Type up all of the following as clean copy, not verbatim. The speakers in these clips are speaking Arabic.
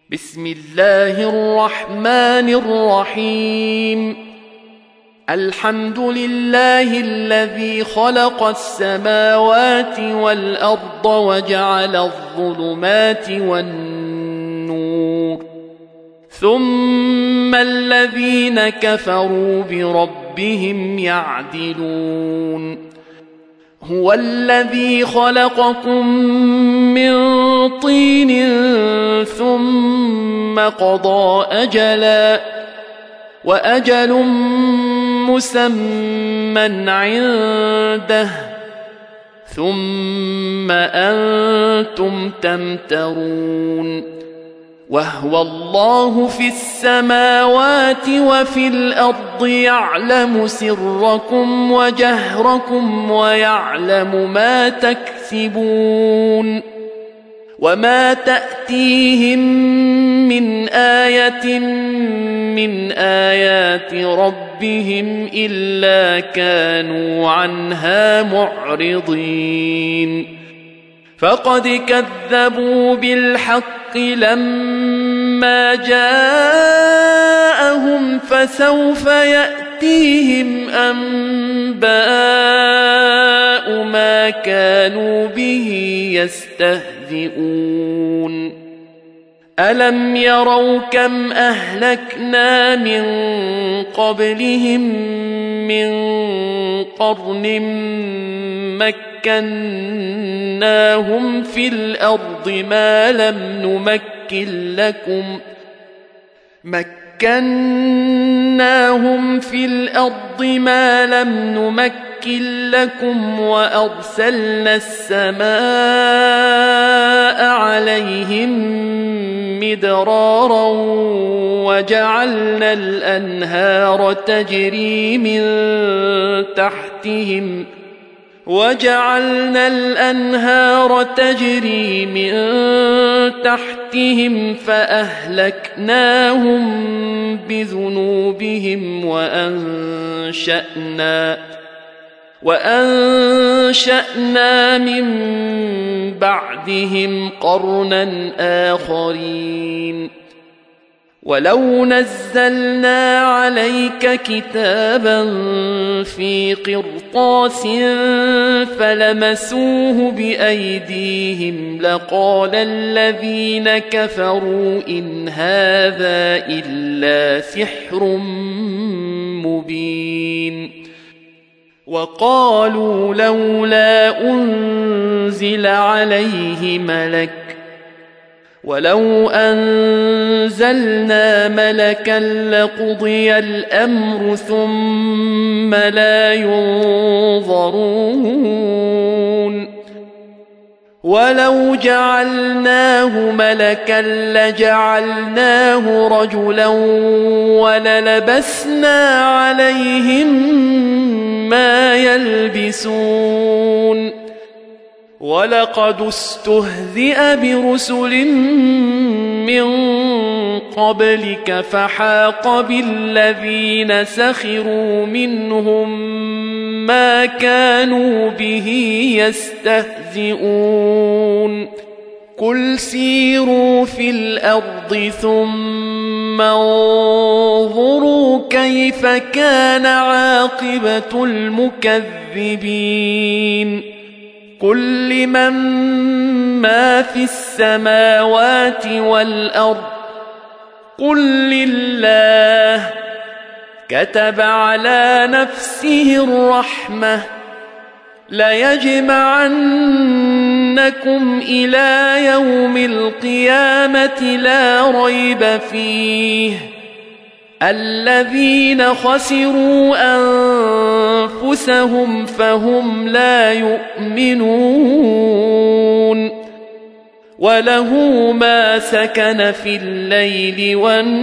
بسم الله الرحمن الرحيم. الحمد لله الذي خلق السماوات والأرض وجعل الظلمات والنور، ثم الذين كفروا بربهم يعدلون. هو الذي خلقكم من طين ثم قضى أجلا، وأجل مسمى عنده، ثم أنتم تمترون. وهو الله في السماوات وفي الأرض يعلم سركم وجهركم ويعلم ما تكسبون. وما تأتيهم من آية من آيات ربهم إلا كانوا عنها معرضين. فقد كذبوا بالحق لما جاءهم، فسوف يأتيهم أنباء ما كانوا به يستهزئون. ألم يروا كم أهلكنا من قبلهم من قرن مكناهم في الأرض ما لم نمكن لكم وأرسلنا السماء عليهم مدرارا وجعلنا الأنهار تجري من تحتهم فأهلكناهم بذنوبهم وأنشأنا من بعدهم قرنا آخرين. ولو نزلنا عليك كتابا في قرطاس فلمسوه بأيديهم لقال الذين كفروا إن هذا إلا سحر مبين. وقالوا لولا أنزل عليه ملك، ولو أنزلنا ملكا لقضي الأمر ثم لا ينظرون. ولو جعلناه ملكا لجعلناه رجلا وللبسنا عليهم ما يلبسون. ولقد استهزئ برسل من قبلك فحاق بالذين سخروا منهم ما كانوا به يستهزئون. قل سيروا في الأرض ثم انظروا كيف كان عاقبة المكذبين. قل لمن ما في السماوات والأرض قل لله. كتب على نفسه الرحمة ليجمعنكم إلى يوم القيامة لا ريب فيه. الذين خسروا أنفسهم فهم لا يؤمنون. وله ما سكن في الليل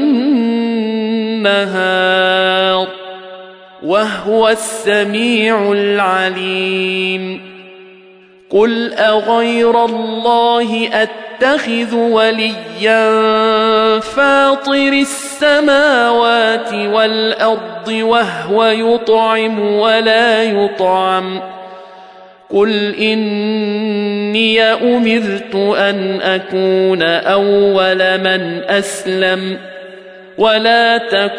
والنهار وهو السميع العليم. قل أغير الله أتخذ وليا فاطر السماوات والأرض وهو يطعم ولا يطعم قل إني أمرت أن أكون أول من أسلم ولا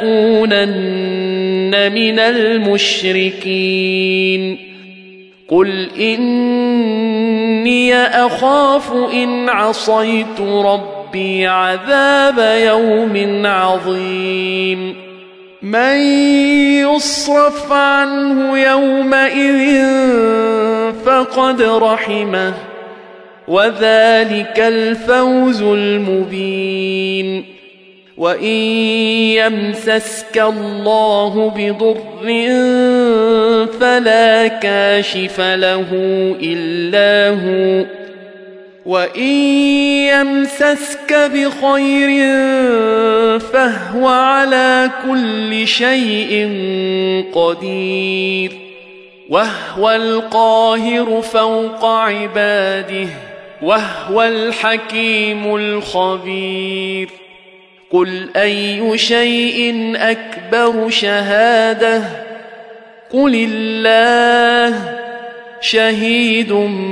تكونن من المشركين قل إني أخاف إن عصيت ربي عذاب يوم عظيم من يصرف عنه يومئذ فقد رحمه وذلك الفوز المبين وإن يمسسك الله بضر فلا كاشف له إلا هو وإن يمسسك بخير فهو على كل شيء قدير وهو القاهر فوق عباده وهو الحكيم الخبير قل أي شيء أكبر شهادة قل الله شهيد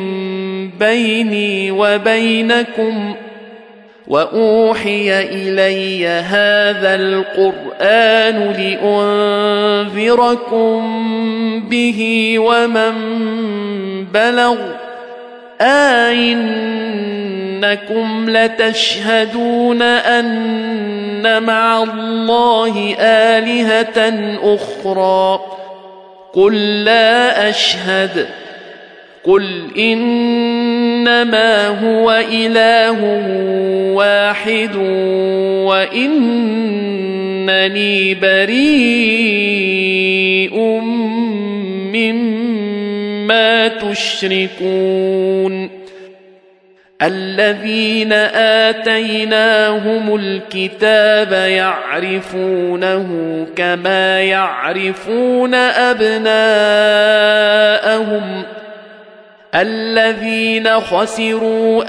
بيني وبينكم وأوحي إلي هذا القرآن لأنذركم به ومن بلغ أئنكم لتشهدون أن مع الله آلهة أخرى قل لا أشهد قل إنما هو إله واحد وإنني بريء مما تشركون الذين آتيناهم الكتاب يعرفونه كما يعرفون أبناءهم الذين خسروا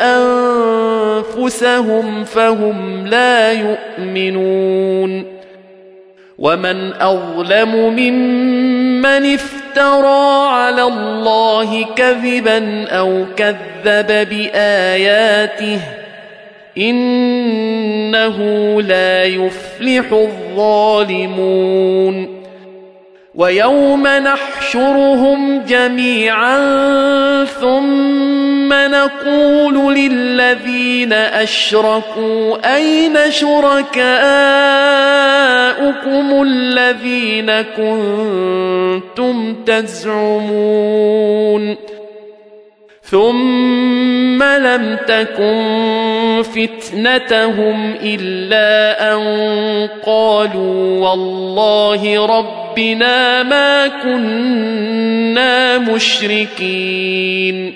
أنفسهم فهم لا يؤمنون ومن أظلم ممن افترى على الله كذبا أو كذب بآياته إنه لا يفلح الظالمون ويوم نحشرهم جميعا ثم نقول للذين أشركوا أين شركاؤكم الذين كنتم تزعمون ثم لم تكن فتنتهم إلا أن قالوا والله ربنا ما كنا مشركين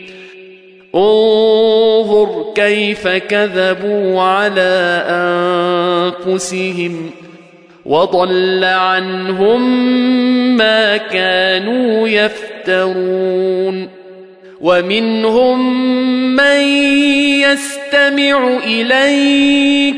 انظر كيف كذبوا على أنفسهم وضل عنهم ما كانوا يفترون ومنهم من يستمع إليك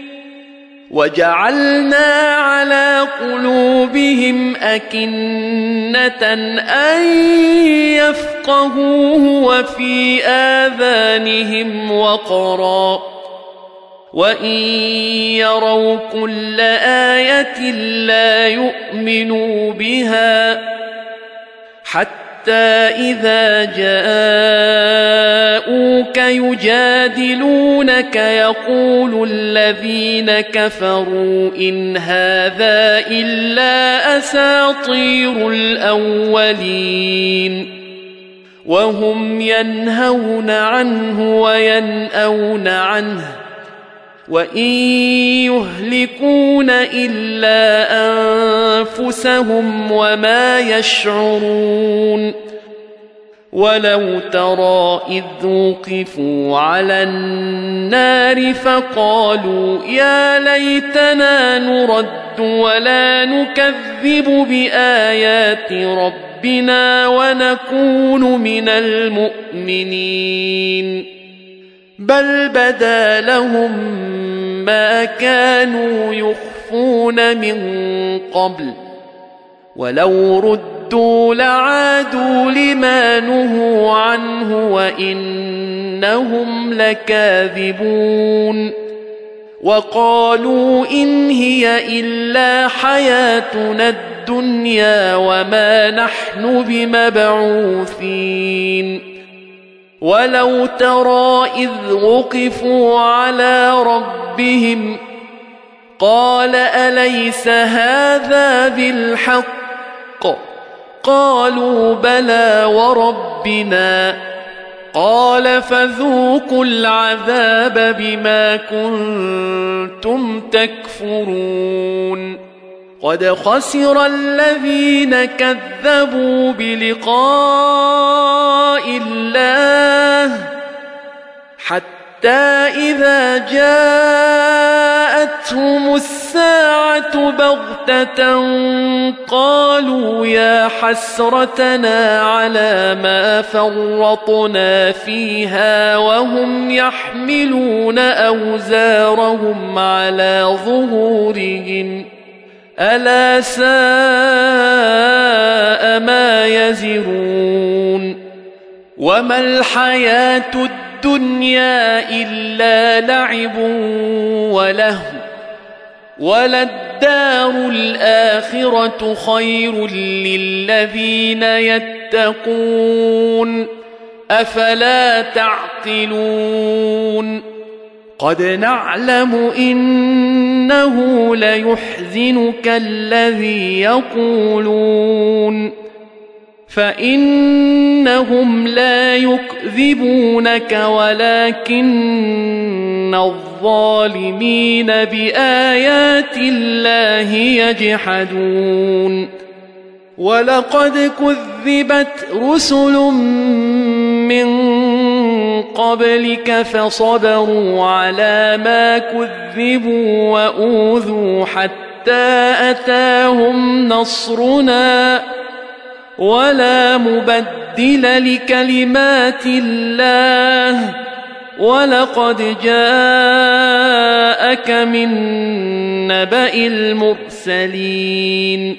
وجعلنا على قلوبهم أكنة أن يفقهوه وفي آذانهم وقرا وإن يروا كل آية لا يؤمنوا بها حتى إذا جاءوك يجادلونك يقول الذين كفروا إن هذا إلا أساطير الأولين وهم ينهون عنه وينأون عنه وإن يهلكون إلا أنفسهم وما يشعرون ولو ترى إذ وقفوا على النار فقالوا يا ليتنا نرد ولا نكذب بآيات ربنا ونكون من المؤمنين بل بدا لهم ما كانوا يخفون من قبل ولو ردوا ردوا لعادوا لما نهوا عنه وإنهم لكاذبون وقالوا إن هي إلا حياتنا الدنيا وما نحن بمبعوثين ولو ترى إذ وقفوا على ربهم قال أليس هذا بالحق قالوا بلى وربنا قال فذوقوا العذاب بما كنتم تكفرون قد خسر الذين كذبوا بلقاء الله حتى إذا جاءتهم الساعة بغتة قالوا يا حسرتنا على ما فرطنا فيها وهم يحملون أوزارهم على ظهورهم ألا ساء ما يزرون وما الحياة الدنيا إلا لعب ولهو وللدار الآخرة خير للذين يتقون أفلا تعقلون قد نعلم إنه ليحزنك الذي يقولون فإنهم لا يكذبونك ولكن الظالمين بآيات الله يجحدون ولقد كذبت رسل من قبلك فصبروا على ما كذبوا وأوذوا حتى أتاهم نصرنا ولا مبدل لكلمات الله ولقد جاءك من نبأ المرسلين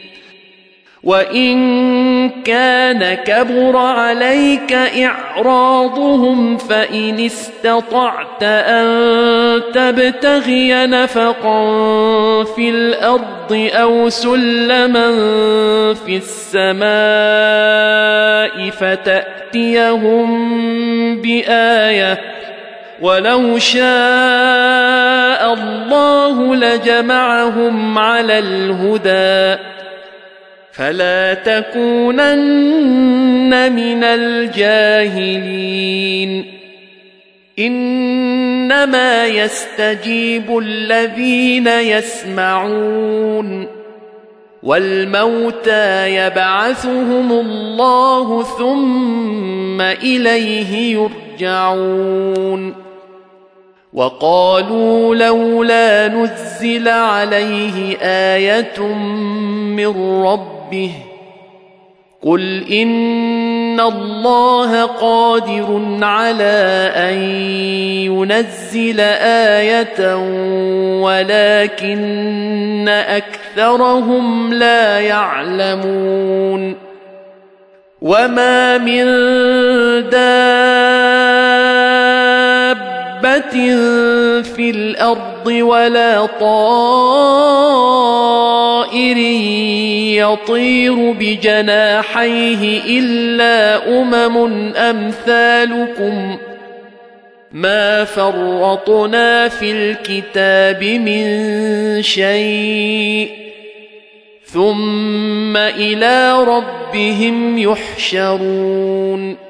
وإن كان كبر عليك إعراضهم فإن استطعت أن تبتغي نفقا في الأرض أو سلما في السماء فتأتيهم بآية ولو شاء الله لجمعهم على الهدى فلا تكونن من الجاهلين إنما يستجيب الذين يسمعون والموتى يبعثهم الله ثم إليه يرجعون وقالوا لولا نزل عليه آية من ربه قل إن الله قادر على أن ينزل آية ولكن أكثرهم لا يعلمون وما من في الأرض ولا طائر يطير بجناحيه إلا أمثالكم ما فرطنا في الكتاب من شيء ثم إلى ربهم يحشرون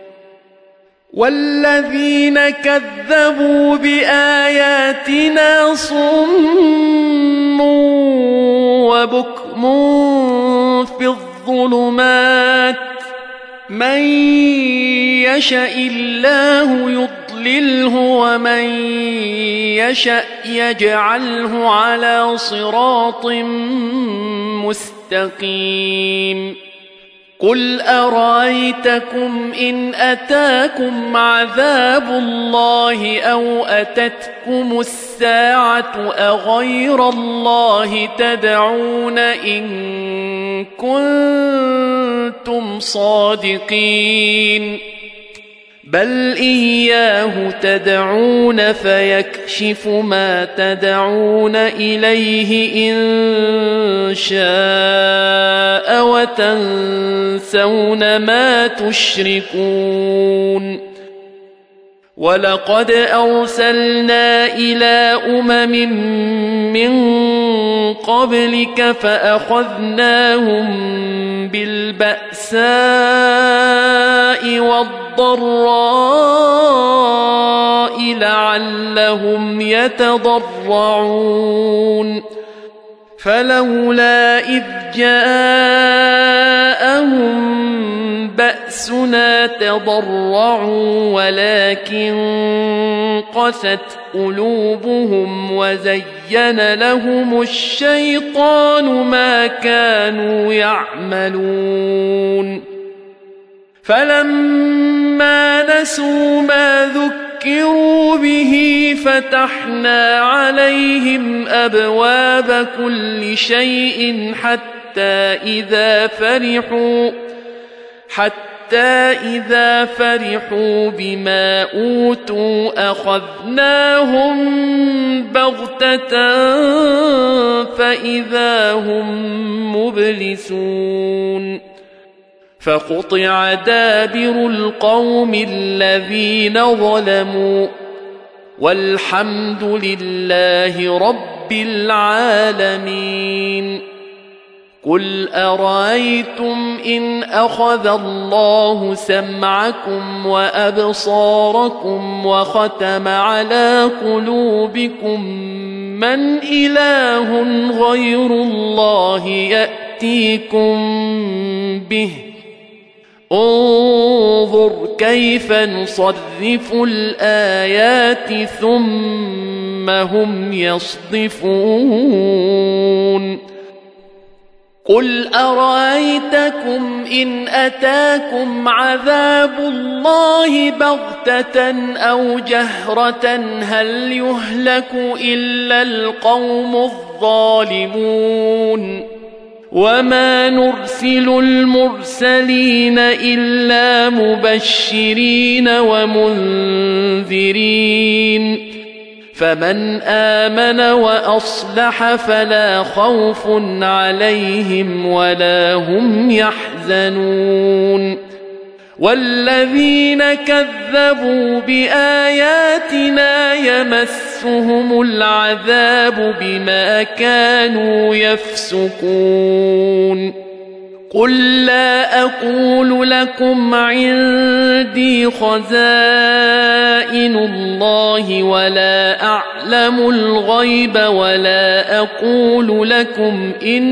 والذين كذبوا بآياتنا صم وبكم في الظلمات من يشاء الله يضلله ومن يشاء يجعله على صراط مستقيم قل أرأيتكم إن أتاكم عذاب الله أو أتتكم الساعة أغير الله تدعون إن كنتم صادقين بل إياه تدعون فيكشف ما تدعون إليه إن شاء وتنسون ما تشركون ولقد أرسلنا إلى من قبلك فأخذناهم بالبأساء والضراء لعلهم يتضرعون فلولا إذ جاءهم بأسنا تضرعوا ولكن قست قلوبهم وزين لهم الشيطان ما كانوا يعملون فلما نسوا ما ذكروا به فتحنا عليهم أبواب كل شيء حتى إذا فرحوا بما أوتوا أخذناهم بغتة فإذا هم مبلسون فقطع دابر القوم الذين ظلموا والحمد لله رب العالمين قل أرأيتم إن أخذ الله سمعكم وأبصاركم وختم على قلوبكم من إله غير الله يأتيكم به انظر كيف نصرف الآيات ثم هم يصدفون قل أرأيتكم إن أتاكم عذاب الله بغتة أو جهرة هل يهلك إلا القوم الظالمون وما نرسل المرسلين إلا مبشرين ومنذرين فمن آمن وأصلح فلا خوف عليهم ولا هم يحزنون والذين كذبوا بآياتنا يمسهم العذاب بما كانوا يفسقون قل لا أقول لكم عندي خزائن الله ولا أعلم الغيب ولا أقول لكم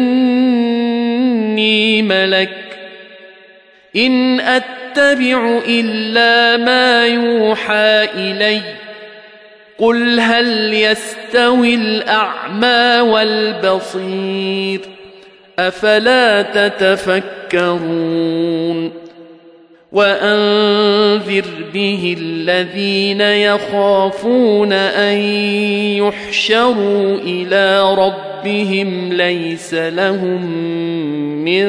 إني ملك إن أتبع إلا ما يوحى إلي قل هل يستوي الأعمى والبصير أفلا تتفكرون وأنذر به الذين يخافون أن يحشروا إلى ربهم ليس لهم من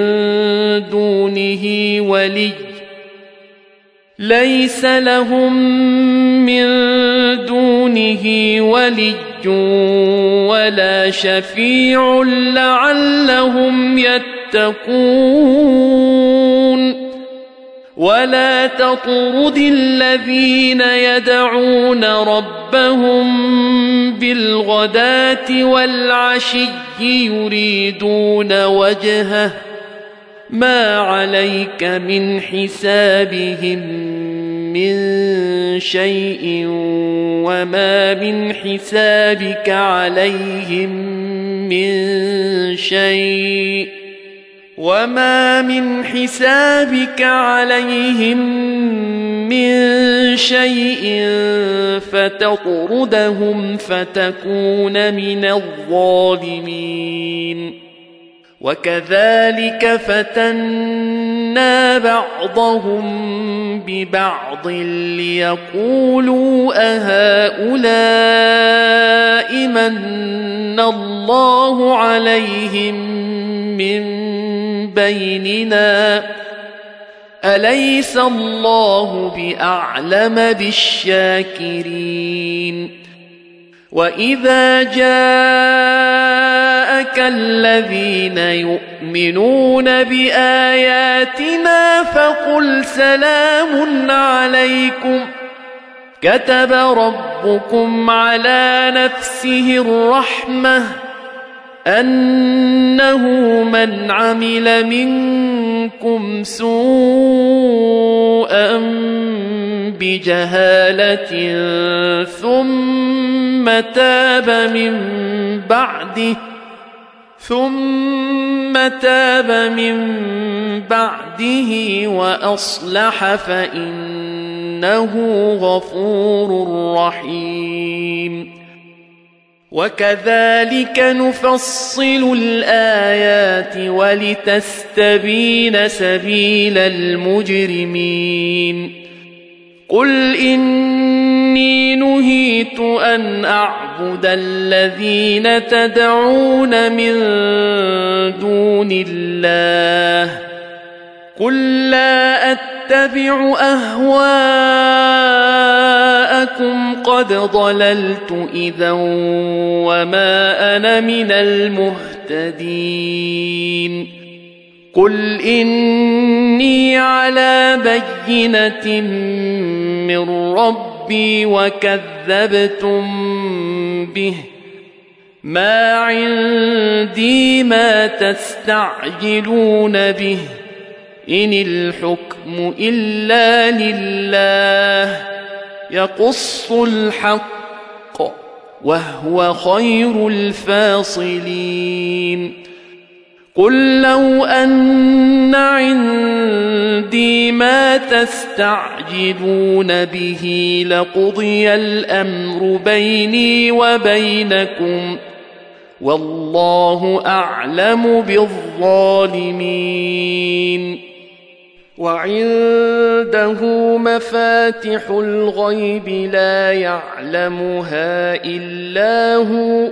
دونه ولي ولا شفيع لعلهم يتقون ولا تطرد الذين يدعون ربهم بالغداة والعشي يريدون وجهه ما عليك من حسابهم من شيء وما من حسابك عليهم من شيء فتطردهم فتكون من الظالمين وكذلك فتنا بعضهم ببعض ليقولوا أهؤلاء من الله عليهم من بيننا أليس الله بأعلم بالشاكرين وإذا جاءك الذين يؤمنون بآياتنا فقل سلام عليكم كتب ربكم على نفسه الرحمة أنه من عمل منكم سوءا بجهالة ثم تاب من بعده وأصلح فإنه غفور رحيم وكذلك نفصل الآيات ولتستبين سبيل المجرمين قل إني نهيت أن أعبد الذين تدعون من دون الله قل لا أتبع أهواءكم قد ضللت إذا وما أنا من المهتدين قل إني على بينة من ربي وكذبتم به ما عندي ما تستعجلون به إن الحكم إلا لله يقص الحق وهو خير الفاصلين قل لو أن عندي ما تستعجلون به لقضي الأمر بيني وبينكم والله أعلم بالظالمين وعنده مفاتح الغيب لا يعلمها إلا هو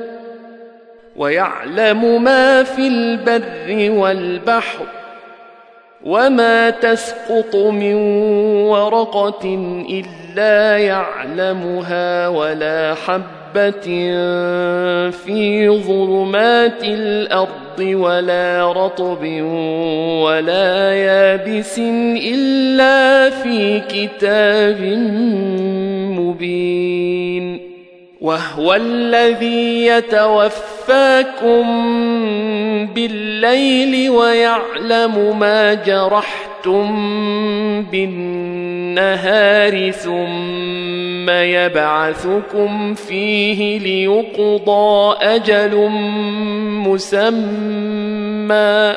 ويعلم ما في البر والبحر وما تسقط من ورقة إلا يعلمها ولا حبة في ظلمات الأرض ولا رطب ولا يابس إلا في كتاب مبين وهو الذي يتوفاكم بالليل ويعلم ما جرحتم بالنهار ثم يبعثكم فيه ليقضى أجل مسمى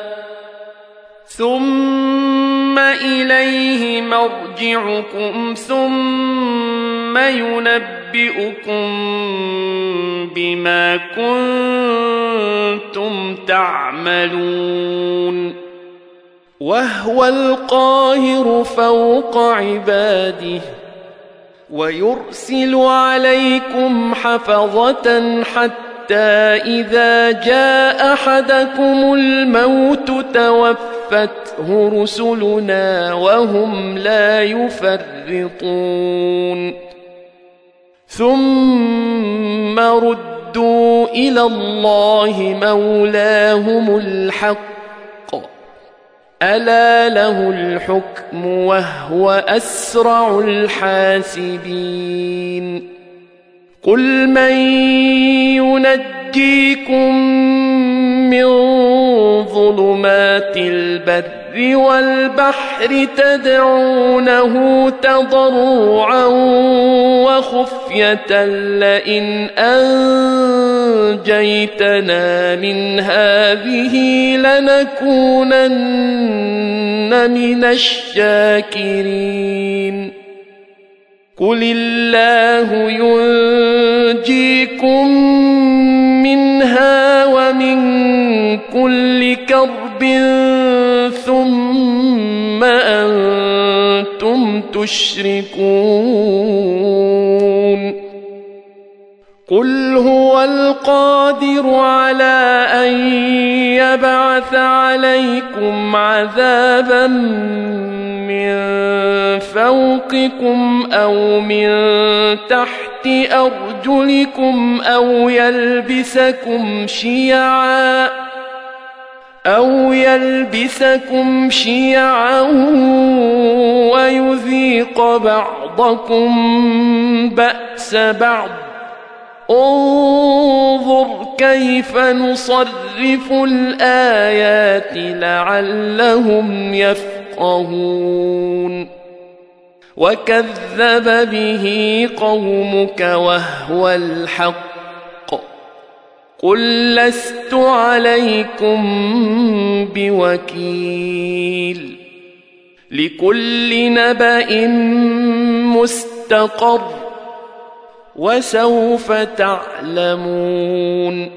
ثم إليه مرجعكم ثم ينبئكم بما كنتم تعملون وهو القاهر فوق عباده ويرسل عليكم حفظة حتى إذا جاء أحدكم الموت توفته رسلنا وهم لا يفرطون ثم ردوا إلى الله مولاهم الحق ألا له الحكم وهو أسرع الحاسبين قل من ينجيكم من ظلمات البر والبحر تدعونه تضرعا وخفية لئن أنجيتنا من هذه لنكونن من الشاكرين قل الله ينجيكم منها ومن كل كرب ثم أنتم تشركون قل هو القادر على أن يبعث عليكم عذابا من فوقكم أو من تحت أرجلكم أو يلبسكم شيعا ويذيق بعضكم بأس بعض انظر كيف نصرف الآيات لعلهم يفقهون وكذب به قومك وهو الحق قل لست عليكم بوكيل لكل نبأ مستقر وسوف تعلمون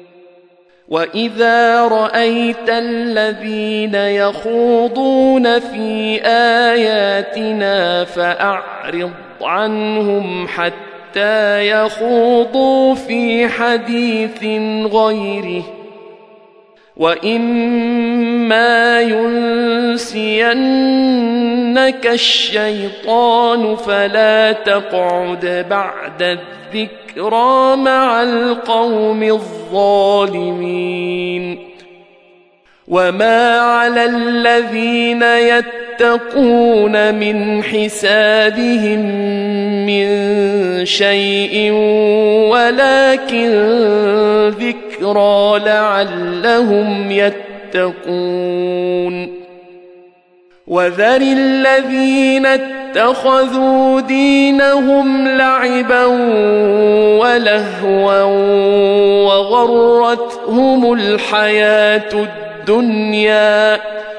وإذا رأيت الذين يخوضون في آياتنا فأعرض عنهم حتى يخوضوا في حديث غيره وإما ينسينك الشيطان فلا تقعد بعد الذكرى مع القوم الظالمين وما على الذين يتقون من حسابهم من شيء ولكن ذكرى لعلهم يتقون وذر الذين اتخذوا دينهم لعبا ولهوا وغرتهم الحياة الدنيا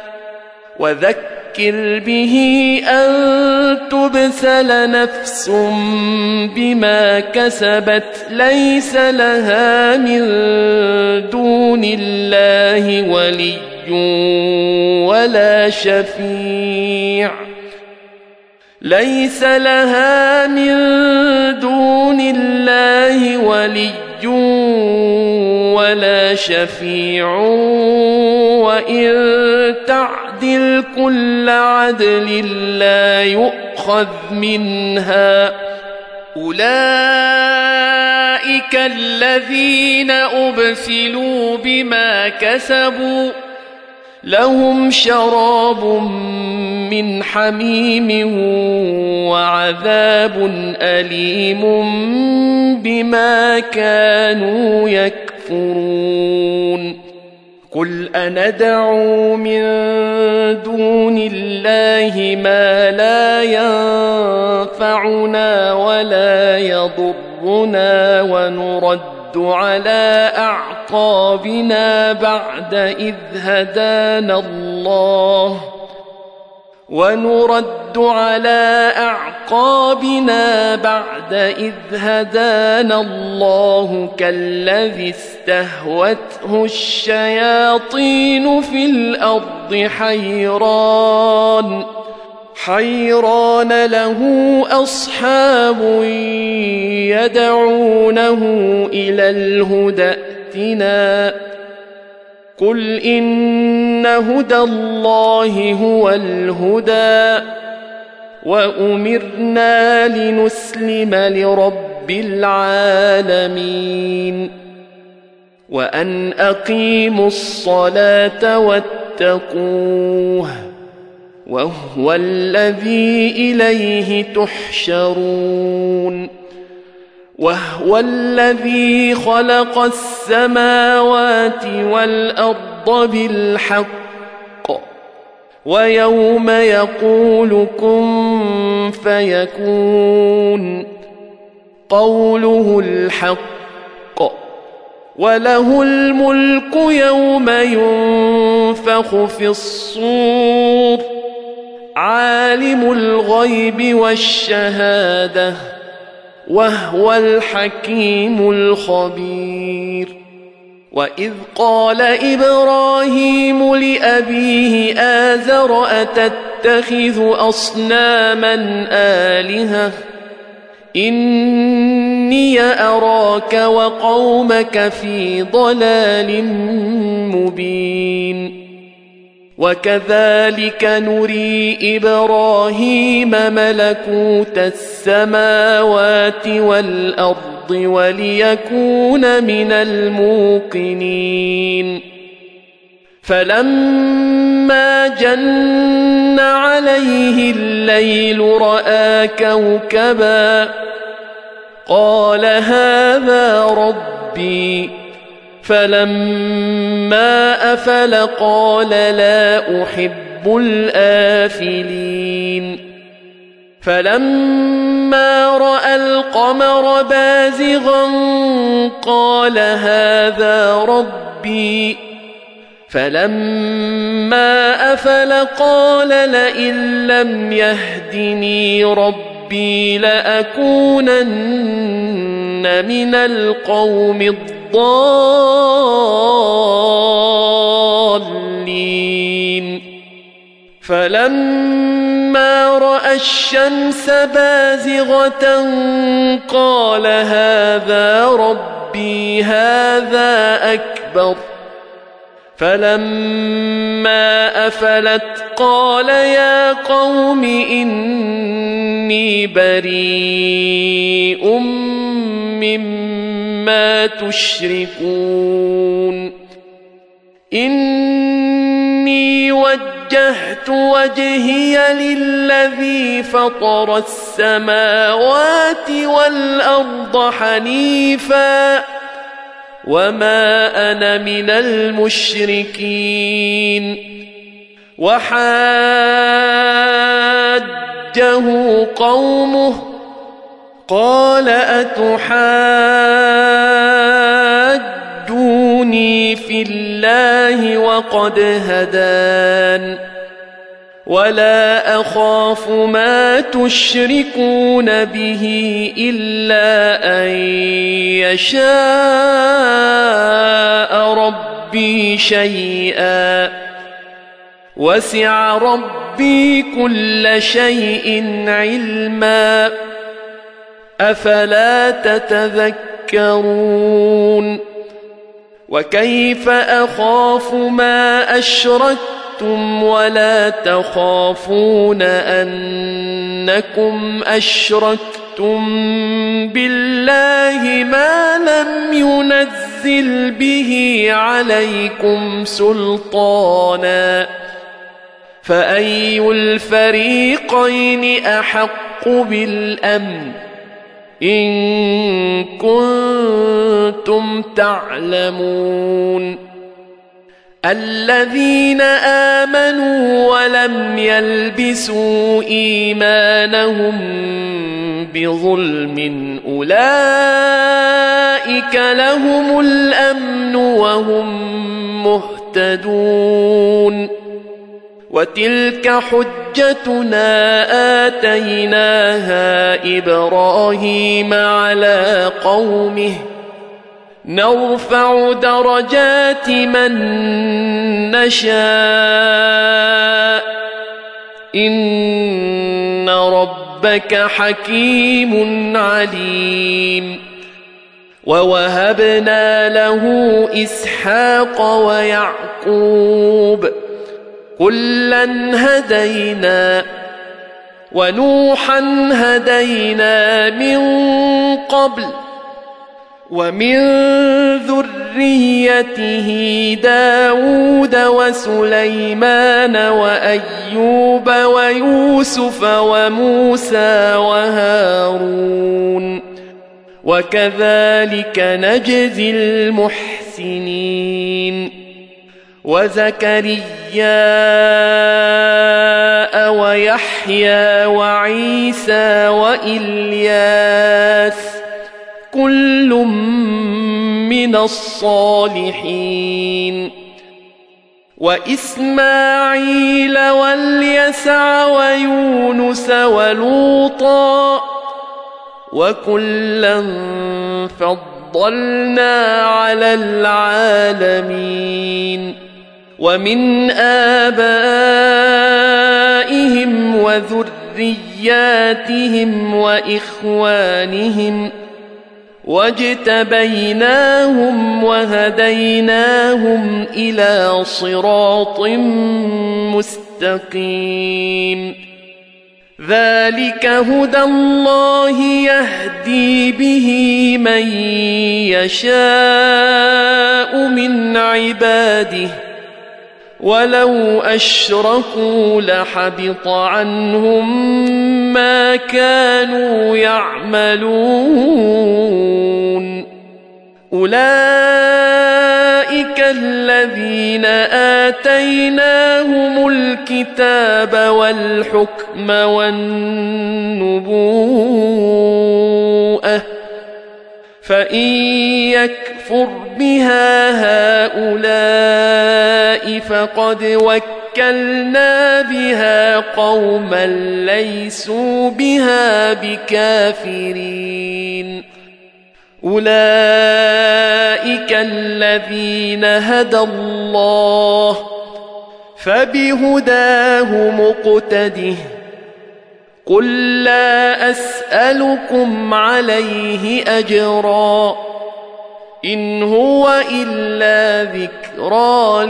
وذكر به أن تبسل نفس بما كسبت ليس لها من دون الله ولي ولا شفيع ليس لها من دون الله ولي ولا شفيع وإن تعدل كل عدل لا يؤخذ منها أولئك الذين أبسلوا بما كسبوا لهم شراب من حميم وعذاب أليم بما كانوا يكفرون قل أندعو من دون الله ما لا ينفعنا ولا يضرنا ونرد على أعقابنا بعد إذ هدانا الله كالذي استهوته الشياطين في الأرض حيران له أصحاب يدعونه إلى الهدى ائتنا قل إن هدى الله هو الهدى وأمرنا لنسلم لرب العالمين وأن أقيموا الصلاة واتقوه وهو الذي إليه تحشرون وهو الذي خلق السماوات والأرض بالحق ويوم يقول كن فيكون قوله الحق وله الملك يوم ينفخ في الصور عالم الغيب وإذ قال إبراهيم لأبيه آزر أتتخذ أصناما آلهة إني أراك وقومك في ضلال مبين وكذلك نري إبراهيم ملكوت السماوات والأرض وليكون من الموقنين فلما جن عليه الليل رأى كوكبا قال هذا ربي فلما أفل قال لا أحب الآفلين فلما رأى القمر بازغا قال هذا ربي فلما أفل قال لئن لم يهدني ربي لأكونن من القوم الضالين فلما رأى الشمس بازغة قال هذا ربي هذا أكبر فلما أفلت قال يا قوم إني بريء مما تشركون إني وجهت وجهي للذي فطر السماوات والأرض حنيفا وما أنا من المشركين وحاجه قومه قال أتحاجوني في الله وقد هدان ولا أخاف ما تشركون به إلا أن يشاء ربي شيئا وسع ربي كل شيء علما أفلا تتذكرون وكيف أخاف ما أشركتم ولا تخافون أنكم أشركتم بالله ما لم ينزل به عليكم سلطانا فأي الفريقين أحق بالأمن إن كنتم تعلمون الذين آمنوا ولم يلبسوا إيمانهم بظلم أولئك لهم الأمن وهم مهتدون وتلك حجتنا آتيناها إبراهيم على قومه نرفع درجات من نشاء إن ربك حكيم عليم ووهبنا له إسحاق ويعقوب كلا هدينا ونوحا هدينا من قبل ومن ذريته داود وسليمان وأيوب ويوسف وموسى وهارون وكذلك نجزي المحسنين وزكريا ويحيى وعيسى وإلياس كل من الصالحين وإسماعيل واليسع ويونس ولوطا وكلا فضلنا فضلنا على العالمين ومن آبائهم وذرياتهم وإخوانهم واجتبيناهم وهديناهم إلى صراط مستقيم ذلك هدى الله يهدي به من يشاء من عباده ولو أشركوا لحبط عنهم ما كانوا يعملون أولئك الذين آتيناهم الكتاب والحكم والنبوءة فإن يكفر بها هؤلاء فقد وكلنا بها قوما ليسوا بها بكافرين أولئك الذين هدى الله فبهداه مقتده قل لا أسألكم عليه أجرا إن هو إلا ذكرى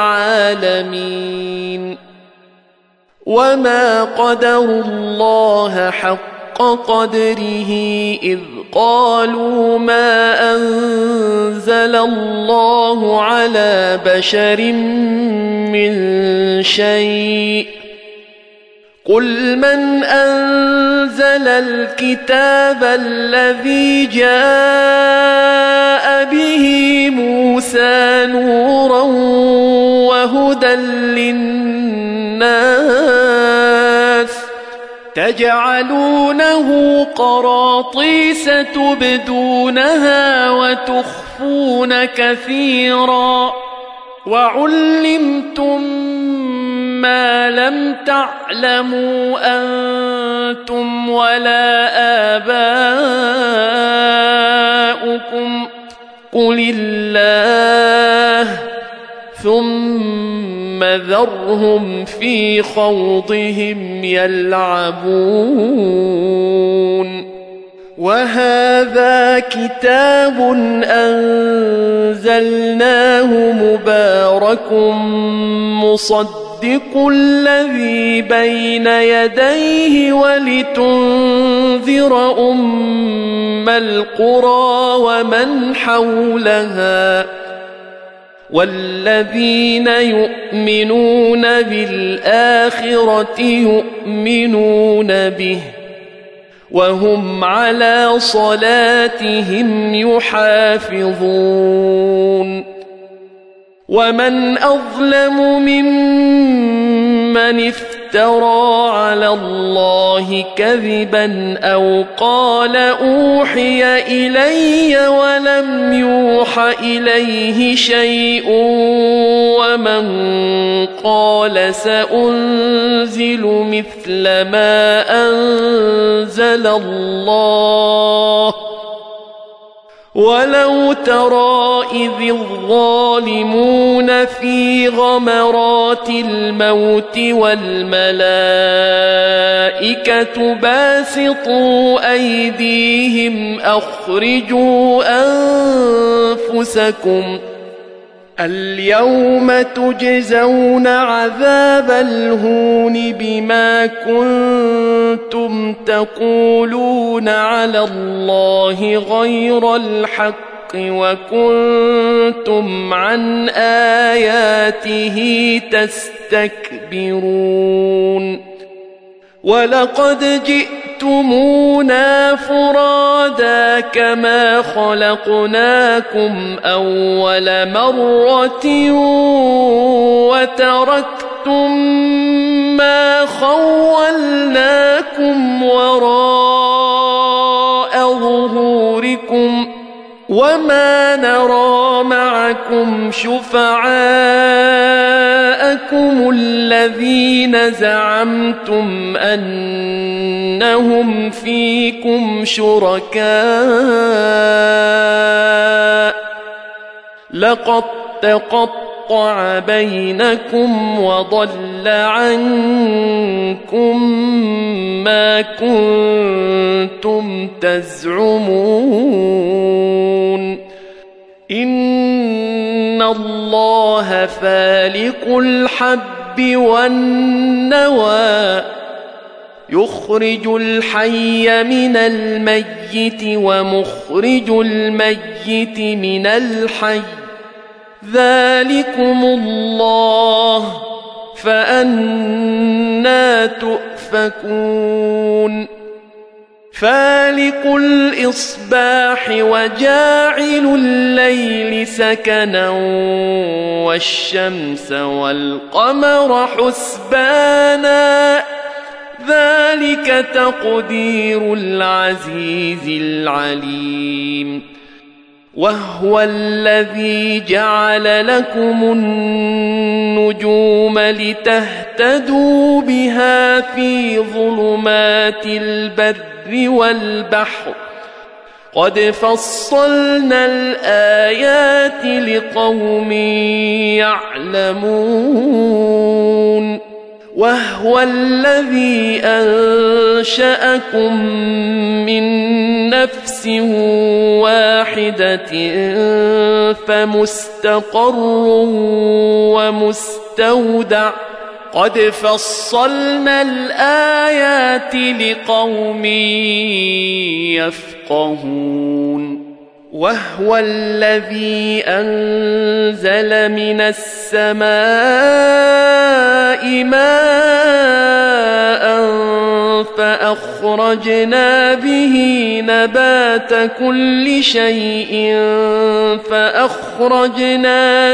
للعالمين وما قدروا الله حق قدره إذ قالوا ما أنزل الله على بشر من شيء قل من أنزل الكتاب الذي جاء به موسى نورا وهدى للناس تجعلونه قراطيس تبدونها وتخفون كثيرا وعلمتم ما لم تعلموا أنتم ولا آباؤكم قل الله ثم ذرهم في خوضهم يلعبون وهذا كتاب أنزلناه مبارك مصدق الذي بين يديه ولتنذر أم القرى ومن حولها والذين يؤمنون بالآخرة يؤمنون به وهم على صلاتهم يحافظون ومن أظلم ممن افترى على الله كذبا أو قال أوحي إلي ولم يوح إليه شيء ومن قال سأنزل مثل ما أنزل الله ولو ترى إذ الظالمون في غمرات الموت والملائكة باسطوا أيديهم أخرجوا أنفسكم اليوم تجزون عذاب الهون بما كنتم تقولون على الله غير الحق وكنتم عن آياته تستكبرون ولقد جئتمونا فرادا كما خلقناكم أول مرة وتركتم ما خولناكم وراء ظهوركم وما نرى معكم شفعاءكم الذين زعمتم أنهم فيكم شركاء لقد تقطع بينكم وضل عنكم ما كنتم تزعمون إن الله فالق الحب والنوى يخرج الحي من الميت ومخرج الميت من الحي ذلكم الله فأنى تؤفكون فالق الإصباح وجاعل الليل سكنا والشمس والقمر حسبانا ذلك تقدير العزيز العليم وهو الذي جعل لكم النجوم لتهتدوا بها في ظلمات البر والبحر قد فصلنا الآيات لقوم يعلمون وهو الذي أنشأكم من نفس واحدة فمستقر ومستودع قد فصلنا الآيات لقوم يفقهون وهو الذي أنزل من السماء ماء فأخرجنا به نبات كل شيء فأخرجنا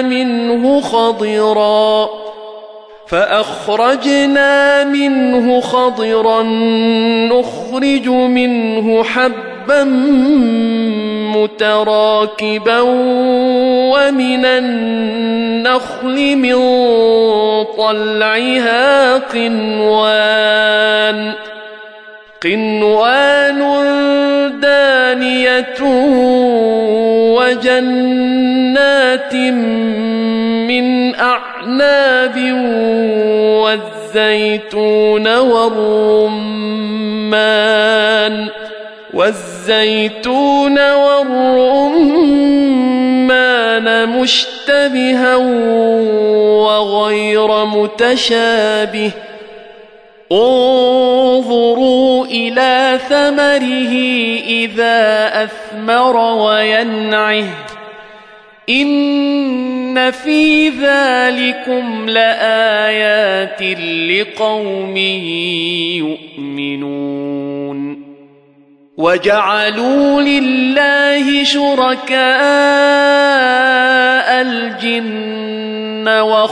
منه خضرا نخرج منه حبا متراكبا ومن النخل من طلعها قنوان دانية وجنات من أعناب والزيتون والرمان مشتبها وغير متشابه انظروا إلى ثمره إذا أثمر وينعه إن في ذلكم لآيات لقوم يؤمنون وجعلوا لله شركاء الجن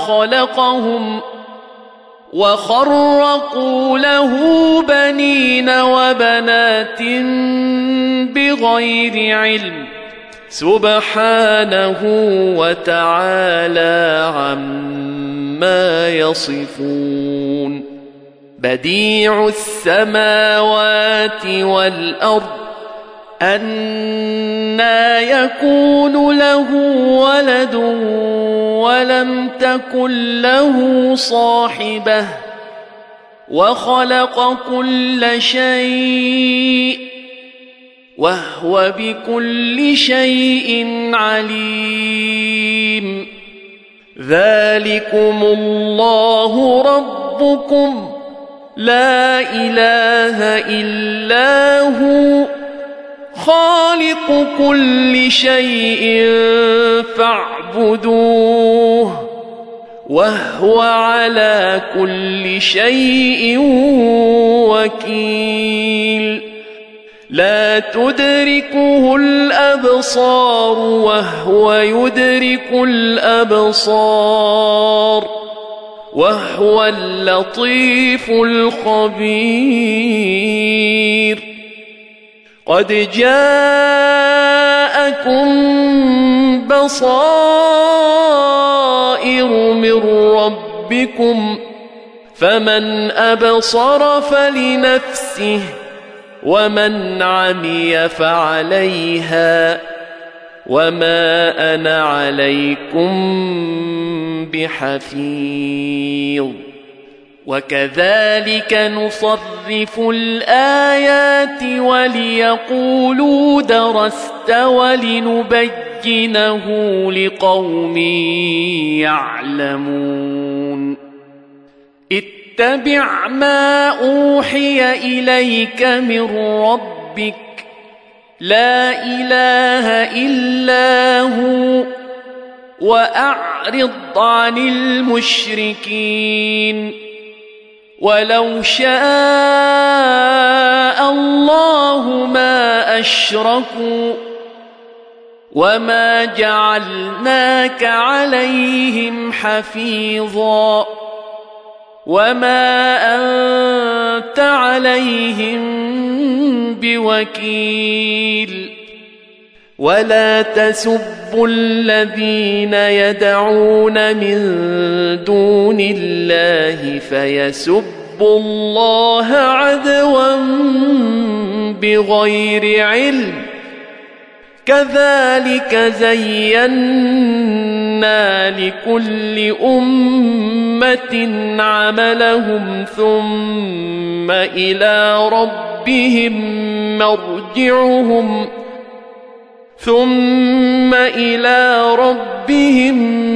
وخرقوا له بنين وبنات بغير علم سبحانه وتعالى عما يصفون بديع السماوات والأرض أنى يكون له ولد ولم تكن له صاحبة وخلق كل شيء وهو بكل شيء عليم ذلكم الله ربكم لا إله إلا هو خالق كل شيء فاعبدوه وهو على كل شيء وكيل لا تدركه الأبصار وهو يدرك الأبصار وهو اللطيف الخبير قد جاءكم جاءكم بصائر من ربكم فمن أبصر فلنفسه ومن عمي فعليها وما أنا عليكم بحفيظ وكذلك نصرف الآيات وليقولوا درست ولنبينه لقوم يعلمون اتبع ما أوحي إليك من ربك لا إله إلا هو وأعرض عن المشركين ولو شاء الله ما أشركوا وما جعلناك عليهم حفيظا وما أنت عليهم بوكيل ولا تسبوا الذين يدعون من دون الله فيسبوا الله عدوا بغير علم كذلك زينا لكل أمة عملهم ثم إلى ربهم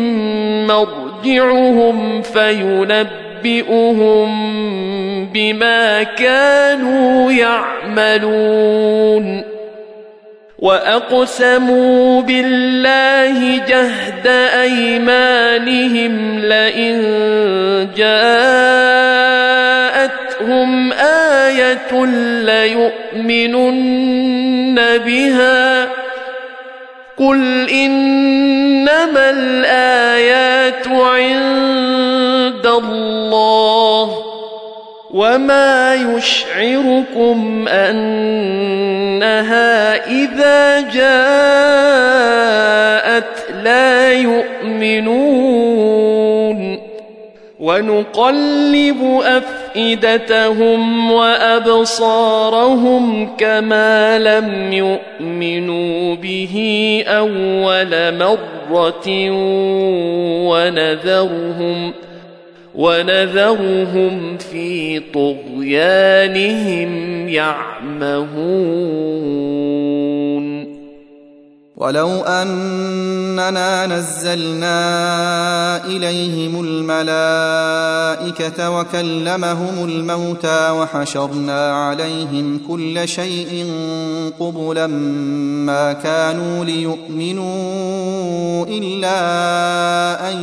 مرجعهم فينبئهم بما كانوا يعملون وأقسموا بالله جهد أيمانهم لئن جاءتهم آية ليؤمنن بها قل إنما الآيات عند الله وما يشعركم أنها إذا جاءت لا يؤمنون ونقلب أفئدتهم وأبصارهم كما لم يؤمنوا به أول مرة ونذرهم في طغيانهم يعمهون ولو أننا نزلنا إليهم الملائكة وكلمهم الموتى وحشرنا عليهم كل شيء قبلا ما كانوا ليؤمنوا إلا أن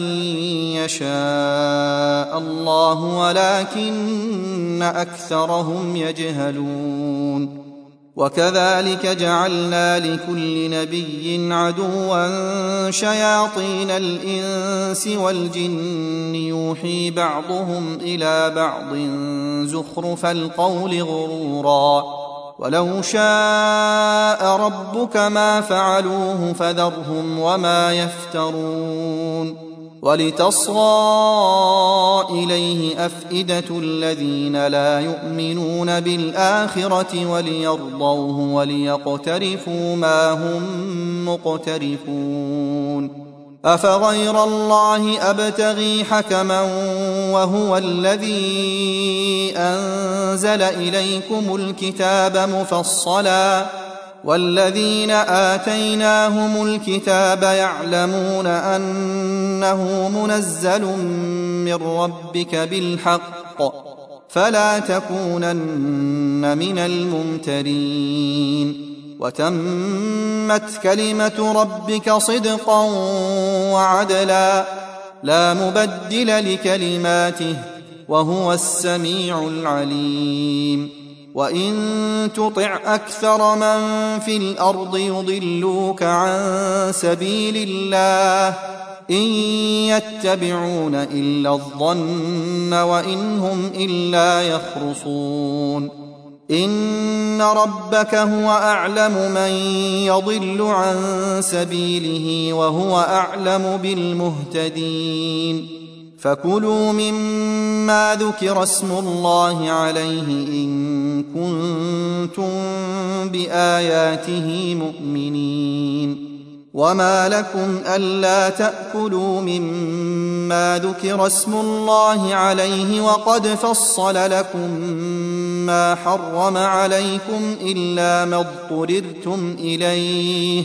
يشاء الله ولكن أكثرهم يجهلون وكذلك جعلنا لكل نبي عدوا شياطين الإنس والجن يوحي بعضهم إلى بعض زخرف القول غرورا ولو شاء ربك ما فعلوه فذرهم وما يفترون ولتصغى إليه أفئدة الذين لا يؤمنون بالآخرة وليرضوه وليقترفوا ما هم مقترفون أفغير الله أبتغي حكما وهو الذي أنزل إليكم الكتاب مفصلا والذين آتيناهم الكتاب يعلمون أنه منزل من ربك بالحق فلا تكونن من الممترين وتمت كلمة ربك صدقا وعدلا لا مبدل لكلماته وهو السميع العليم وإن تطع أكثر من في الأرض يضلوك عن سبيل الله إن يتبعون إلا الظن وإن هم إلا يخرصون إن ربك هو أعلم من يضل عن سبيله وهو أعلم بالمهتدين فكلوا مما ذكر اسم الله عليه إن كنتم بآياته مؤمنين وما لكم ألا تأكلوا مما ذكر اسم الله عليه وقد فصل لكم ما حرم عليكم إلا ما اضطررتم إليه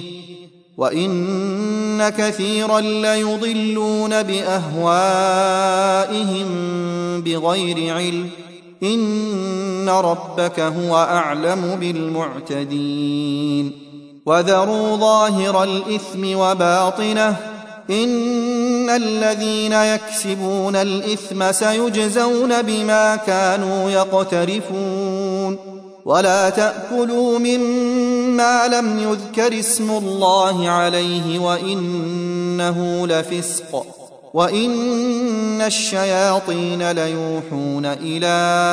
وإن كثيرا ليضلون بأهوائهم بغير علم إن ربك هو أعلم بالمعتدين وذروا ظاهر الإثم وباطنه إن الذين يكسبون الإثم سيجزون بما كانوا يقترفون ولا تأكلوا مما لم يذكر اسم الله عليه وإنه لفسق وإن الشياطين ليوحون إلى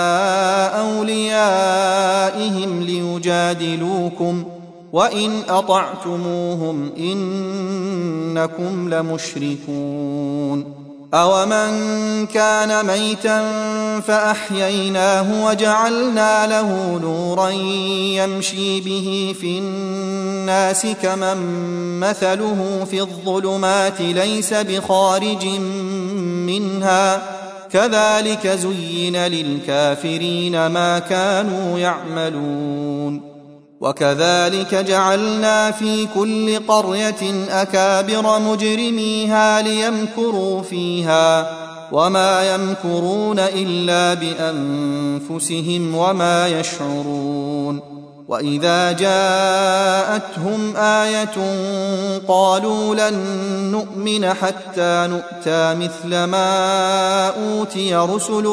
أوليائهم ليجادلوكم وإن أطعتموهم إنكم لمشركون أومن كان ميتا فأحييناه وجعلنا له نورا يمشي به في الناس كمن مثله في الظلمات ليس بخارج منها كذلك زين للكافرين ما كانوا يعملون وكذلك جعلنا في كل قرية أكابر مجرميها ليمكروا فيها وما يمكرون إلا بأنفسهم وما يشعرون وإذا جاءتهم آية قالوا لن نؤمن حتى نؤتى مثل ما أوتي رسل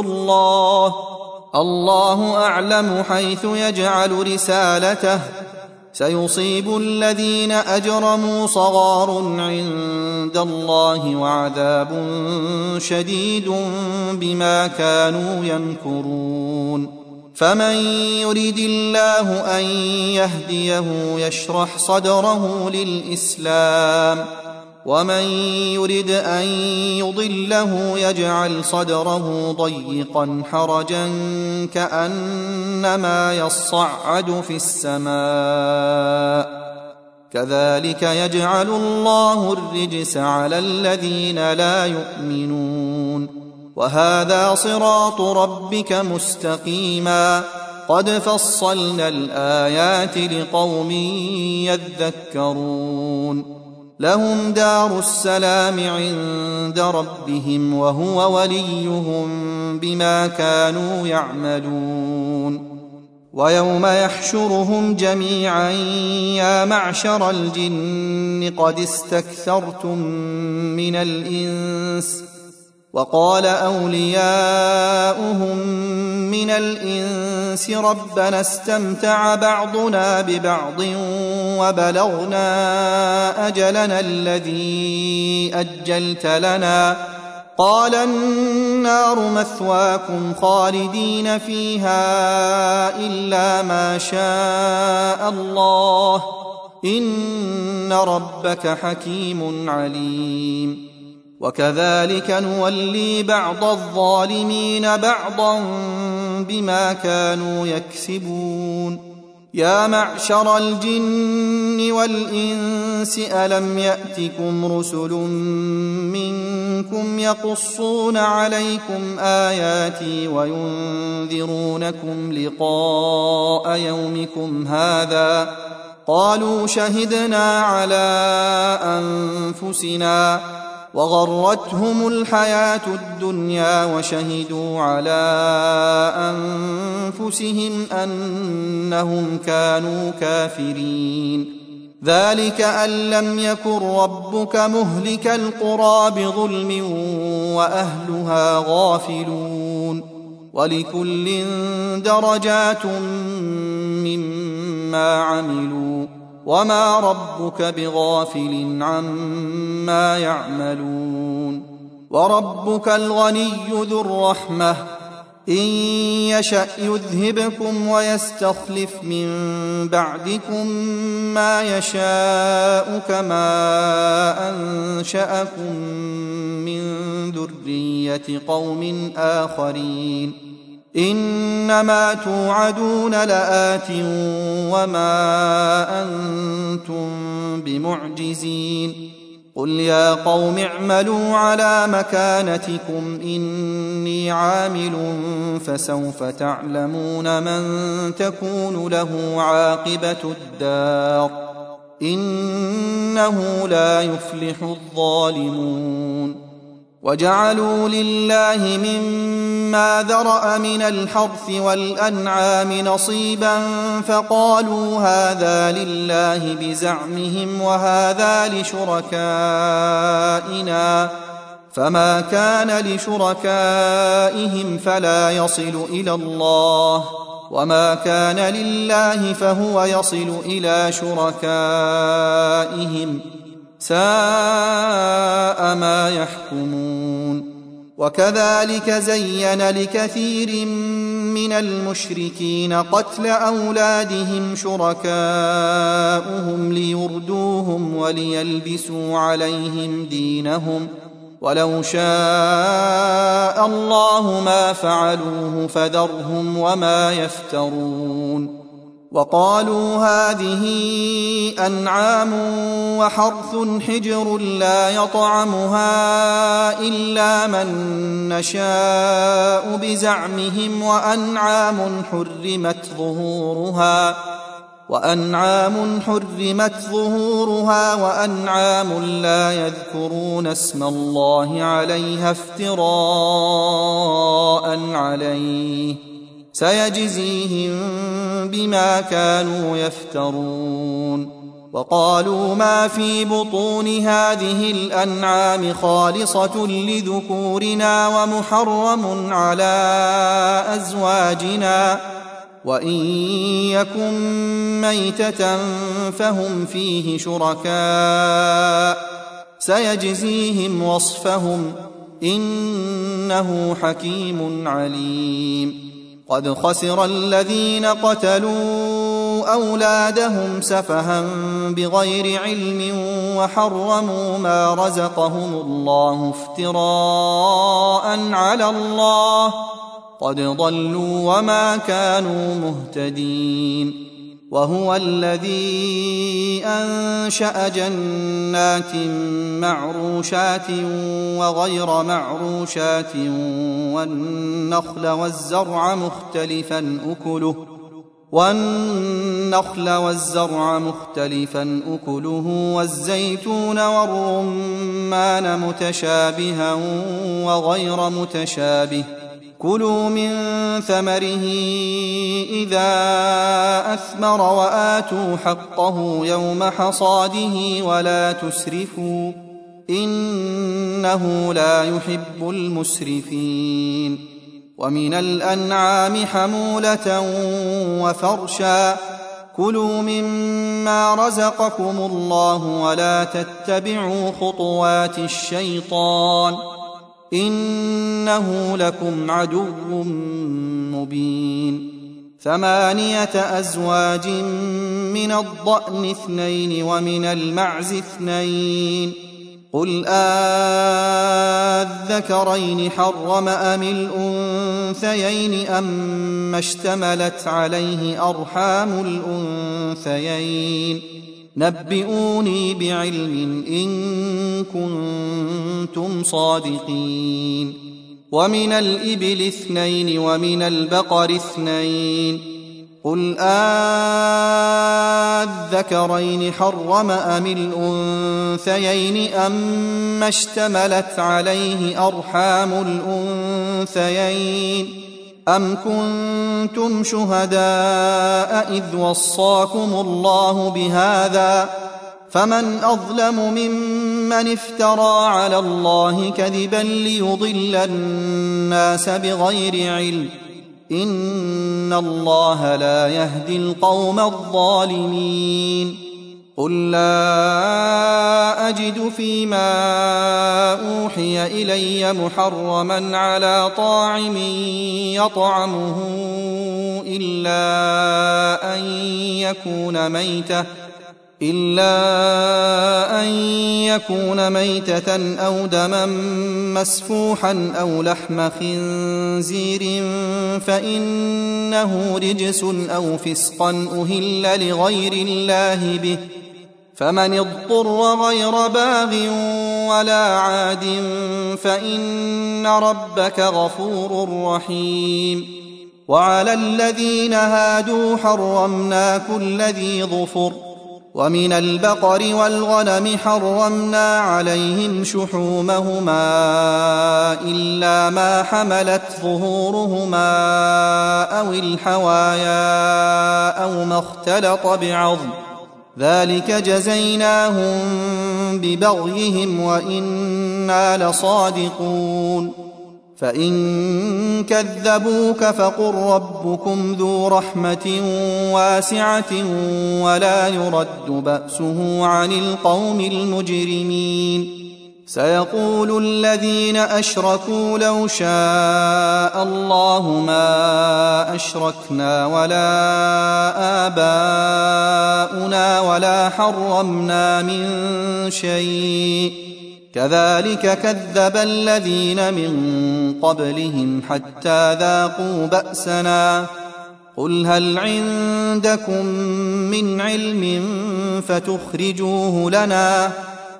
الله أعلم حيث يجعل رسالته سيصيب الذين أجرموا صغار عند الله وعذاب شديد بما كانوا يمكرون فمن يريد الله أن يهديه يشرح صدره للإسلام ومن يرد أن يضله يجعل صدره ضيقا حرجا كأنما يصعد في السماء كذلك يجعل الله الرجس على الذين لا يؤمنون وهذا صراط ربك مستقيما قد فصلنا الآيات لقوم يذكرون لهم دار السلام عند ربهم وهو وليهم بما كانوا يعملون ويوم يحشرهم جميعا يا معشر الجن قد استكثرتم من الإنس وقال أولياؤهم من الإنس ربنا استمتع بعضنا ببعض وبلغنا أجلنا الذي أجلت لنا قال النار مثواكم خالدين فيها إلا ما شاء الله إن ربك حكيم عليم وكذلك نولي بعض الظالمين بعضا بما كانوا يكسبون يا معشر الجن والإنس ألم يأتكم رسل منكم يقصون عليكم آياتي وينذرونكم لقاء يومكم هذا قالوا شهدنا على أنفسنا وغرتهم الحياة الدنيا وشهدوا على أنفسهم أنهم كانوا كافرين ذلك أن لم يكن ربك مهلك القرى بظلم وأهلها غافلون ولكل درجات مما عملوا وما ربك بغافل عما يعملون وربك الغني ذو الرحمة إن يشأ يذهبكم ويستخلف من بعدكم ما يشاء كما أنشأكم من ذرية قوم آخرين إنما توعدون لآت وما أنتم بمعجزين قل يا قوم اعملوا على مكانتكم إني عامل فسوف تعلمون من تكون له عاقبة الدار إنه لا يفلح الظالمون وجعلوا لله مما ذرأ من الحرث والأنعام نصيبا فقالوا هذا لله بزعمهم وهذا لشركائنا فما كان لشركائهم فلا يصل إلى الله وما كان لله فهو يصل إلى شركائهم ساء ما يحكمون وكذلك زين لكثير من المشركين قتل أولادهم شركاؤهم ليردوهم وليلبسوا عليهم دينهم ولو شاء الله ما فعلوه فذرهم وما يفترون وقالوا هذه أنعام وحرث حجر لا يطعمها إلا من نشاء بزعمهم وأنعام حرمت ظهورها وأنعام لا يذكرون اسم الله عليها افتراء عليه سيجزيهم بما كانوا يفترون وقالوا ما في بطون هذه الأنعام خالصة لذكورنا ومحرم على أزواجنا وإن يكن ميتة فهم فيه شركاء سيجزيهم وصفهم إنه حكيم عليم قد خسر الذين قتلوا أولادهم سفها بغير علم وحرموا ما رزقهم الله افتراء على الله قد ضلوا وما كانوا مهتدين وهو الذي أنشأ جنات معروشات وغير معروشات والنخل والزرع مختلفا أكله والزيتون والرمان متشابها وغير متشابه كلوا من ثمره إذا أثمر وآتوا حقه يوم حصاده ولا تسرفوا إنه لا يحب المسرفين ومن الأنعام حمولة وفرشا كلوا مما رزقكم الله ولا تتبعوا خطوات الشيطان إنه لكم عدو مبين 8 أزواج من الضأن 2 ومن المعز 2 قل أذكرين حرم أم الأنثيين أما اشتملت عليه أرحام الأنثيين نبئوني بعلم إن كنتم صادقين ومن الإبل 2 ومن البقر 2 قل أذكرين حرم أم الأنثيين أما اشتملت عليه أرحام الأنثيين أم كنتم شهداء إذ وصاكم الله بهذا فمن أظلم ممن افترى على الله كذبا ليضل الناس بغير علم إن الله لا يهدي القوم الظالمين قل لا أجد فيما أوحي إلي محرما على طاعم يطعمه إلا أن يكون ميتة أو دما مسفوحا أو لحم خنزير فإنه رجس أو فسقا أهل لغير الله به، فمن اضطر غير باغ ولا عاد فإن ربك غفور رحيم. وعلى الذين هادوا حرمنا كل ذي ظفر، ومن البقر والغنم حرمنا عليهم شحومهما إلا ما حملت ظهورهما أو الحوايا أو ما اختلط بعظم، ذلك جزيناهم ببغيهم وإنا لصادقون. فإن كذبوك فقل ربكم ذو رحمة واسعة ولا يرد بأسه عن القوم المجرمين. سيقول الذين أشركوا لو شاء الله ما أشركنا ولا آباؤنا ولا حرمنا من شيء، كذلك كذب الذين من قبلهم حتى ذاقوا بأسنا. قل هل عندكم من علم فتخرجوه لنا؟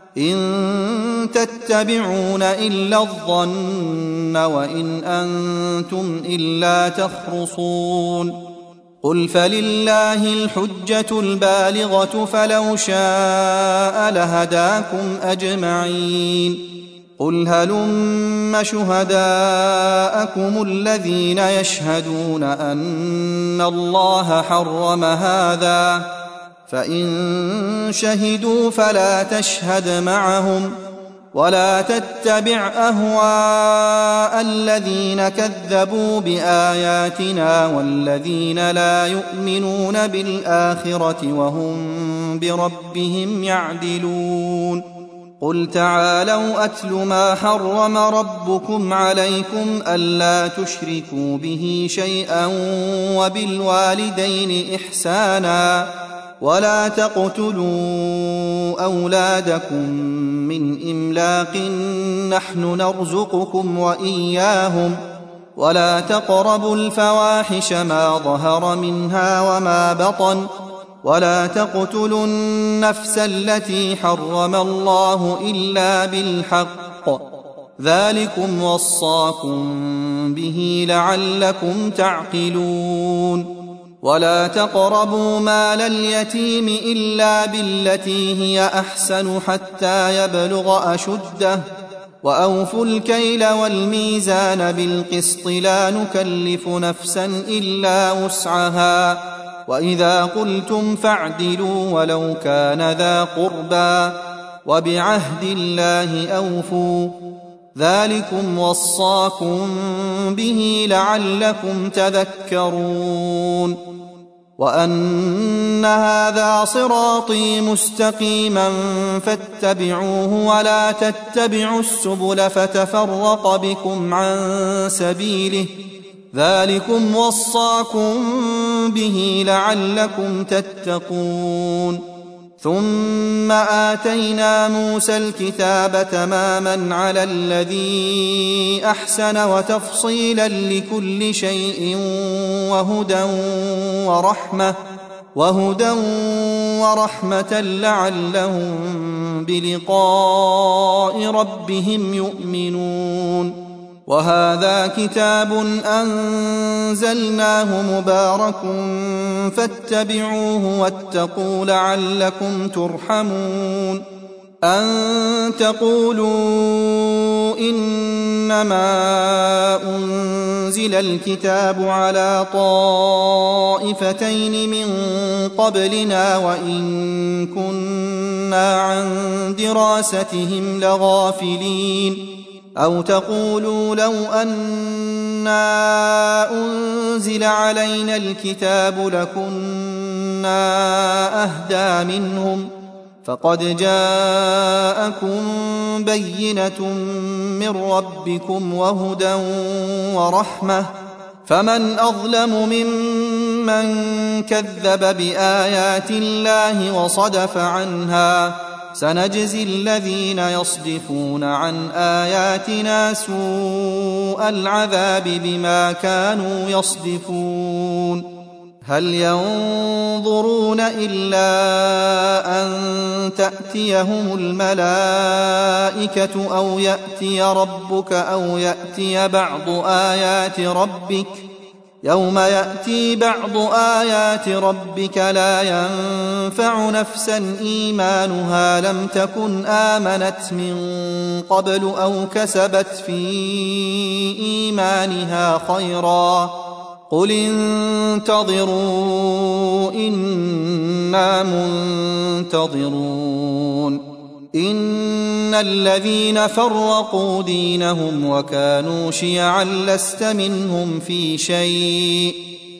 إن تتبعون إلا الظن وإن أنتم إلا تخرصون. قل فلله الحجة البالغة فلو شاء لهداكم أجمعين. قل هلم شهداءكم الذين يشهدون أن الله حرم هذا، فإن شهدوا فلا تشهد معهم ولا تتبع أهواء الذين كذبوا بآياتنا والذين لا يؤمنون بالآخرة وهم بربهم يعدلون. قل تعالوا أتل ما حرم ربكم عليكم ألا تشركوا به شيئا وبالوالدين إحسانا ولا تقتلوا أولادكم من إملاق نحن نرزقكم وإياهم ولا تقربوا الفواحش ما ظهر منها وما بطن ولا تقتلوا النفس التي حرم الله إلا بالحق، ذلكم وصاكم به لعلكم تعقلون. ولا تقربوا مال اليتيم إلا بالتي هي أحسن حتى يبلغ أشده، وأوفوا الكيل والميزان بالقسط لا نكلف نفسا إلا وسعها، وإذا قلتم فاعدلوا ولو كان ذا قربى، وبعهد الله أوفوا، ذلكم وصاكم به لعلكم تذكرون. وأن هذا صراطي مستقيما فاتبعوه ولا تتبعوا السبل فتفرق بكم عن سبيله، ذلكم وصاكم به لعلكم تتقون. ثم آتينا موسى الكتاب تماما على الذي أحسن وتفصيلا لكل شيء وهدى ورحمة لعلهم بلقاء ربهم يؤمنون. وهذا كتاب أنزلناه مبارك فاتبعوه واتقوا لعلكم ترحمون. أن تقولوا إنما أنزل الكتاب على طائفتين من قبلنا وإن كنا عن دراستهم لغافلين، أو تقولوا لو أنا أنزل علينا الكتاب لكنا أهدى منهم، فقد جاءكم بينة من ربكم وهدى ورحمة، فمن أظلم ممن كذب بآيات الله وصدف عنها. سنجزي الذين يصدفون عن آياتنا سوء العذاب بما كانوا يصدفون. هل ينظرون إلا أن تأتيهم الملائكة أو يأتي ربك أو يأتي بعض آيات ربك؟ يوم يأتي بعض آيات ربك لا ينفع نفسا إيمانها لم تكن آمنت من قبل أو كسبت في إيمانها خيرا. قل انتظروا إنا منتظرون. إن الذين فرقوا دينهم وكانوا شيعا لست منهم في شيء،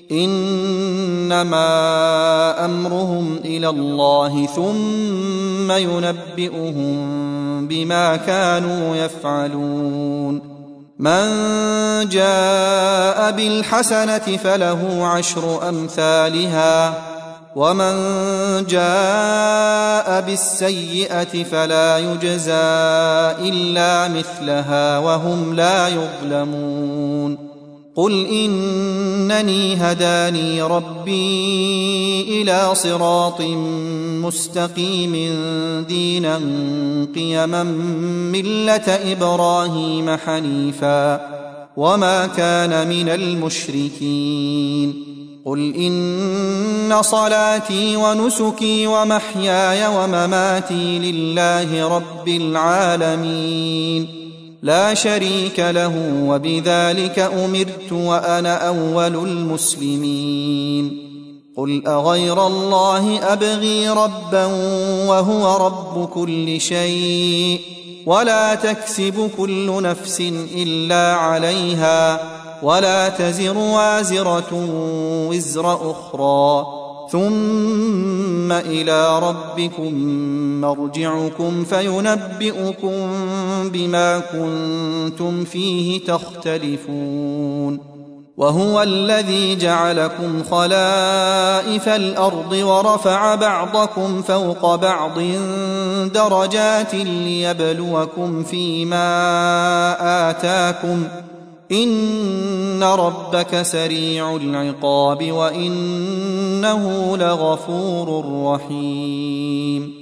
إنما أمرهم إلى الله ثم ينبئهم بما كانوا يفعلون. من جاء بالحسنة فله 10 أمثالها، ومن جاء بالسيئة فلا يجزى إلا مثلها وهم لا يظلمون. قل إنني هداني ربي إلى صراط مستقيم دينا قيما ملة إبراهيم حنيفا وما كان من المشركين. قل إن صلاتي ونسكي ومحياي ومماتي لله رب العالمين لا شريك له وبذلك أمرت وأنا أول المسلمين. قل أغير الله أبغي ربا وهو رب كل شيء ولا تكسب كل نفس إلا عليها ولا تزر وازرة وزر أخرى ثم إلى ربكم مرجعكم فينبئكم بما كنتم فيه تختلفون. وهو الذي جعلكم خلائف الأرض ورفع بعضكم فوق بعض درجات ليبلوكم فيما آتاكم إن ربك سريع العقاب وإنه لغفور رحيم.